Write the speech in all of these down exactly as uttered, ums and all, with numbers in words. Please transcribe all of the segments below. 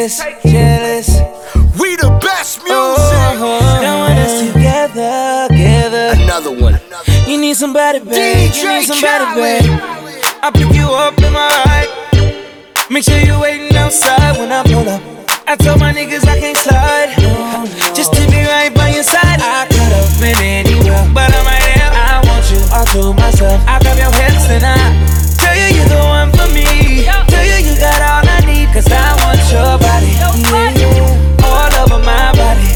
jealous, jealous. We the best music. Oh, don't want us together, together. Another one. You need somebody, babe. D J You need somebody, Khaled. babe. I pick you up in my ride. Make sure you're waiting outside when I pull up. I told my niggas I can't slide. Just to be right by your side. I could've been anywhere, but I'm right here. I want you all to myself. I grab your hips and I tell you you're the one for me. Tell you you got all I need, cause I want your body. Yeah, all over my body.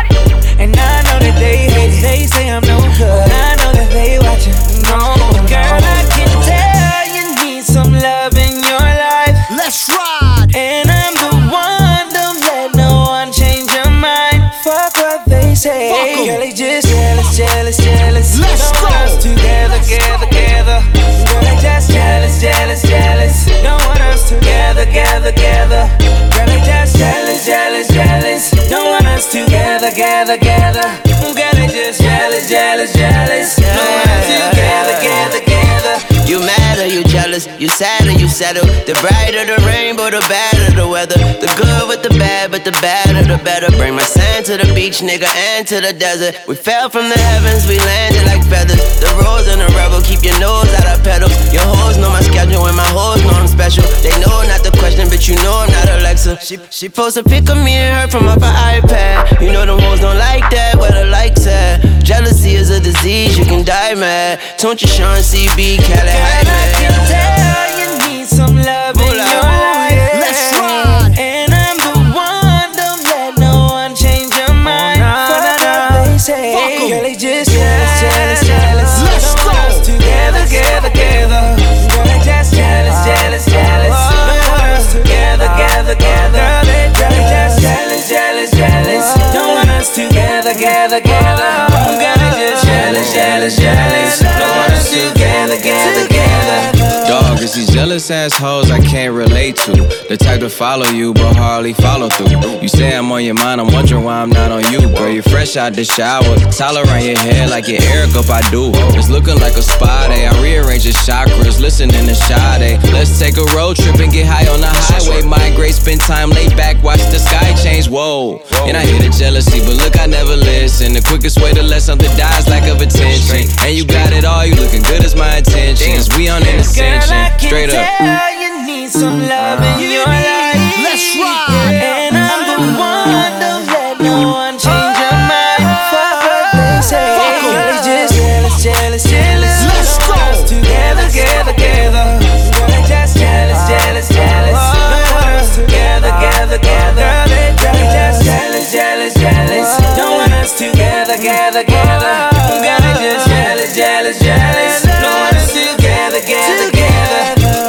And I know that they hate it. They say I'm no good. I know that they watching. No, girl, I can tell you need some love in your life. Let's ride. And I'm the one, don't let no one change your mind. Fuck what they say. Fuck 'em. Girl, they just jealous, jealous, jealous. Let's don't go. want us together, together, together. Girl, they just jealous, jealous, jealous. Don't want us together, together, together. Girl, they just jealous, jealous, jealous. Don't want us together, together, together. Girl, they just jealous, jealous, jealous. Don't want us together, together, together. You mad or you jealous, you sad or you settle. The brighter the rainbow, the better the weather. The good with the bad, but the badder the better. Bring my sand to the beach, nigga, and to the desert. We fell from the heavens, we landed like feathers. The rose and the rebel, keep your nose out of pedals. Your hoes know my schedule and my hoes know I'm special. They know not the question, but you know I'm not Alexa. She, she post a pic of me and her from off her iPad. You know them hoes don't like that, where the likes at. Jealousy is a disease, you can die mad. Don't you Sean C B, Cali, hi Girl, I can man. tell you need some love in Hold up. your life. Let's ride. And I'm the one, don't let no one change your mind. Fuck what they say. Fuck 'em. Girl, they just jealous, jealous, jealous. Let's Don't go. want us together, together, together. Girl, they just jealous, jealous, jealous. Don't want us together, together, together. Girl, they just jealous, jealous, jealous. Don't want us together, together, together. Girl, they just jealous, jealous, jealous. Don't want us together, together, together. Dog, it's these jealous assholes I can't relate to. The type to follow you, but hardly follow through. You say I'm on your mind, I'm wondering why I'm not on you. Girl, you're fresh out the shower, towel around your head like your Eric up, I do. It's looking like a spa day, I rearrange your chakras, listening to Sade. Let's take a road trip and get high on the highway. Migrate, spend time laid back, watch the sky change, whoa. And I hear the jealousy, but look, I never listen. The quickest way to let something die is lack of attention. And you got it all, you looking good as my intentions. We on an ascension. Girl, I can Straight up. tell you need some love in your life. Let's ride. And I'm the one, don't let no one change your mind. Fuck what they say. Fuck 'em. Girl, they just jealous, jealous, jealous. Let's Don't want go. us together, together, together. Girl, they just jealous, jealous, jealous. Don't want us together, together, together. Girl, they just jealous, jealous, jealous. Don't want us together, together, together. Girl, they just jealous, jealous, jealous. Don't want us together, together, together.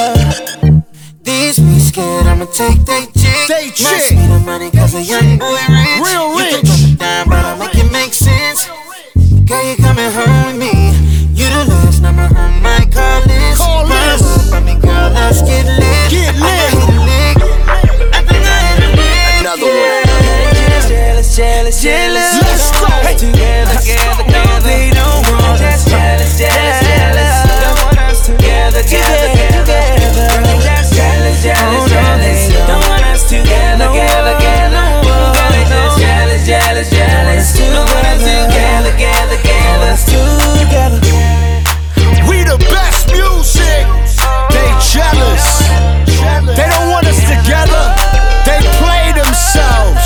These be scared, I'ma take they chick. They Must chick. be the money cause a young boy rich. Real You rich. can drop it down, but I'll make it make sense. Girl, you coming home with me. You the last number on my call list. Call list. Run up on me, girl, let's get lit. Get I lit. hit a lick. I think I hit a lick. Another one. Jealous, jealous, jealous. Let's go. Together, together, together. They don't want us. Jealous, jealous, jealous. Don't want us together, together, together. Jealous, jealous, jealous. Don't want us together, together, together. Jealous, jealous, jealous. Don't want us together, together, together. We the best music. They jealous. They don't want us together. They play themselves.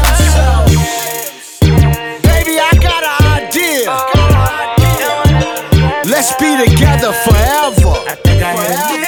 Baby, I got an idea. Let's be together forever. I think I heard